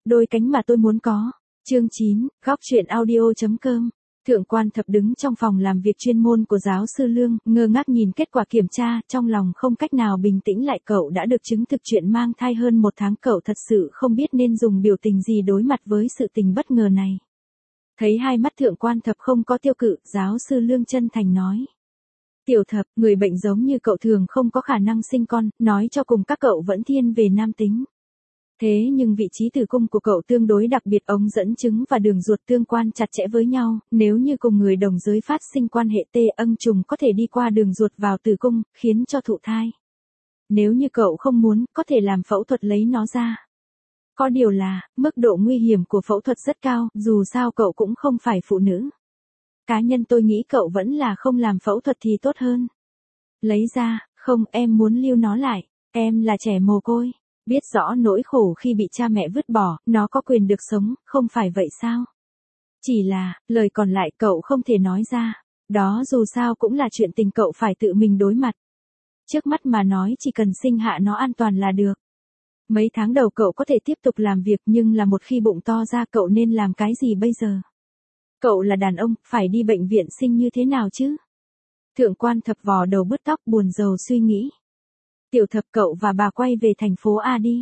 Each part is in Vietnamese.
đôi cánh mà tôi muốn có. Chương 9, góc truyện audio.com. Thượng quan Thập đứng trong phòng làm việc chuyên môn của giáo sư Lương, ngơ ngác nhìn kết quả kiểm tra, trong lòng không cách nào bình tĩnh lại. Cậu đã được chứng thực chuyện mang thai hơn 1 tháng, cậu thật sự không biết nên dùng biểu tình gì đối mặt với sự tình bất ngờ này. Thấy hai mắt Thượng quan Thập không có tiêu cự, giáo sư Lương chân thành nói. Tiểu Thập, người bệnh giống như cậu thường không có khả năng sinh con, nói cho cùng các cậu vẫn thiên về nam tính. Thế nhưng vị trí tử cung của cậu tương đối đặc biệt, ống dẫn trứng và đường ruột tương quan chặt chẽ với nhau, nếu như cùng người đồng giới phát sinh quan hệ ân trùng có thể đi qua đường ruột vào tử cung, khiến cho thụ thai. Nếu như cậu không muốn, có thể làm phẫu thuật lấy nó ra. Có điều là, mức độ nguy hiểm của phẫu thuật rất cao, dù sao cậu cũng không phải phụ nữ. Cá nhân tôi nghĩ cậu vẫn là không làm phẫu thuật thì tốt hơn. Lấy ra, không, em muốn lưu nó lại, em là trẻ mồ côi. Biết rõ nỗi khổ khi bị cha mẹ vứt bỏ, nó có quyền được sống, không phải vậy sao? Chỉ là, lời còn lại cậu không thể nói ra. Đó dù sao cũng là chuyện tình cậu phải tự mình đối mặt. Trước mắt mà nói chỉ cần sinh hạ nó an toàn là được. Mấy tháng đầu cậu có thể tiếp tục làm việc, nhưng là một khi bụng to ra cậu nên làm cái gì bây giờ? Cậu là đàn ông, phải đi bệnh viện sinh như thế nào chứ? Thượng quan Thập vò đầu bứt tóc, buồn rầu suy nghĩ. Tiểu Thập, cậu và bà quay về thành phố A đi.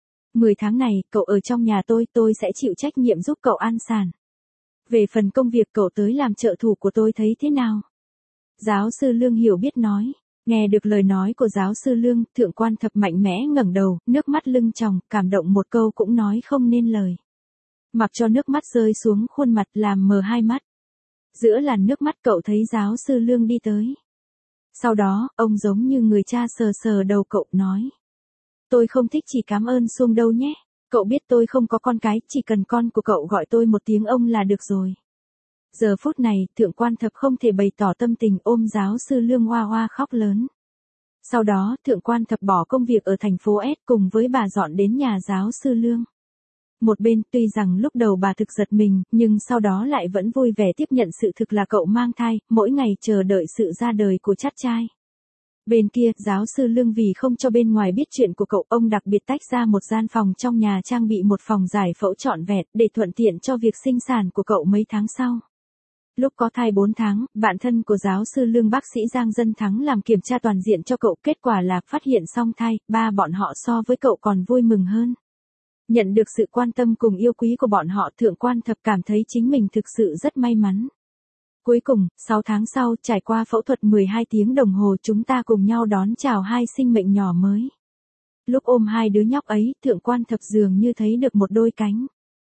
10 tháng này, cậu ở trong nhà tôi sẽ chịu trách nhiệm giúp cậu an sản. Về phần công việc cậu tới làm trợ thủ của tôi thấy thế nào? Giáo sư Lương hiểu biết nói. Nghe được lời nói của giáo sư Lương, Thượng quan Thập mạnh mẽ ngẩng đầu, nước mắt lưng tròng, cảm động một câu cũng nói không nên lời. Mặc cho nước mắt rơi xuống khuôn mặt làm mờ hai mắt. Giữa làn nước mắt cậu thấy giáo sư Lương đi tới. Sau đó, ông giống như người cha sờ sờ đầu cậu nói. Tôi không thích chỉ cảm ơn xuông đâu nhé. Cậu biết tôi không có con cái, chỉ cần con của cậu gọi tôi một tiếng ông là được rồi. Giờ phút này, Thượng quan Thập không thể bày tỏ tâm tình, ôm giáo sư Lương oa oa khóc lớn. Sau đó, Thượng quan Thập bỏ công việc ở thành phố S cùng với bà dọn đến nhà giáo sư Lương. Một bên, tuy rằng lúc đầu bà thực giật mình, nhưng sau đó lại vẫn vui vẻ tiếp nhận sự thực là cậu mang thai, mỗi ngày chờ đợi sự ra đời của chắt trai. Bên kia, giáo sư Lương vì không cho bên ngoài biết chuyện của cậu, ông đặc biệt tách ra một gian phòng trong nhà trang bị một phòng giải phẫu trọn vẹn, để thuận tiện cho việc sinh sản của cậu mấy tháng sau. Lúc có thai 4 tháng, bạn thân của giáo sư Lương bác sĩ Giang Dân Thắng làm kiểm tra toàn diện cho cậu, kết quả là phát hiện song thai, ba bọn họ so với cậu còn vui mừng hơn. Nhận được sự quan tâm cùng yêu quý của bọn họ, Thượng quan Thập cảm thấy chính mình thực sự rất may mắn. Cuối cùng, 6 tháng sau, trải qua phẫu thuật 12 tiếng đồng hồ, chúng ta cùng nhau đón chào hai sinh mệnh nhỏ mới. Lúc ôm hai đứa nhóc ấy, Thượng quan Thập dường như thấy được một đôi cánh.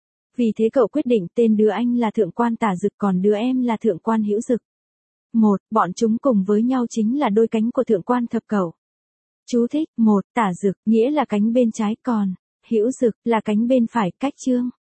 Vì thế cậu quyết định tên đứa anh là Thượng quan Tả Dực, còn đứa em là Thượng quan Hữu Dực. Bọn chúng cùng với nhau chính là đôi cánh của Thượng quan Thập cậu. Chú thích, Tả Dực nghĩa là cánh bên trái, còn Hữu Dực là cánh bên phải, cách chương.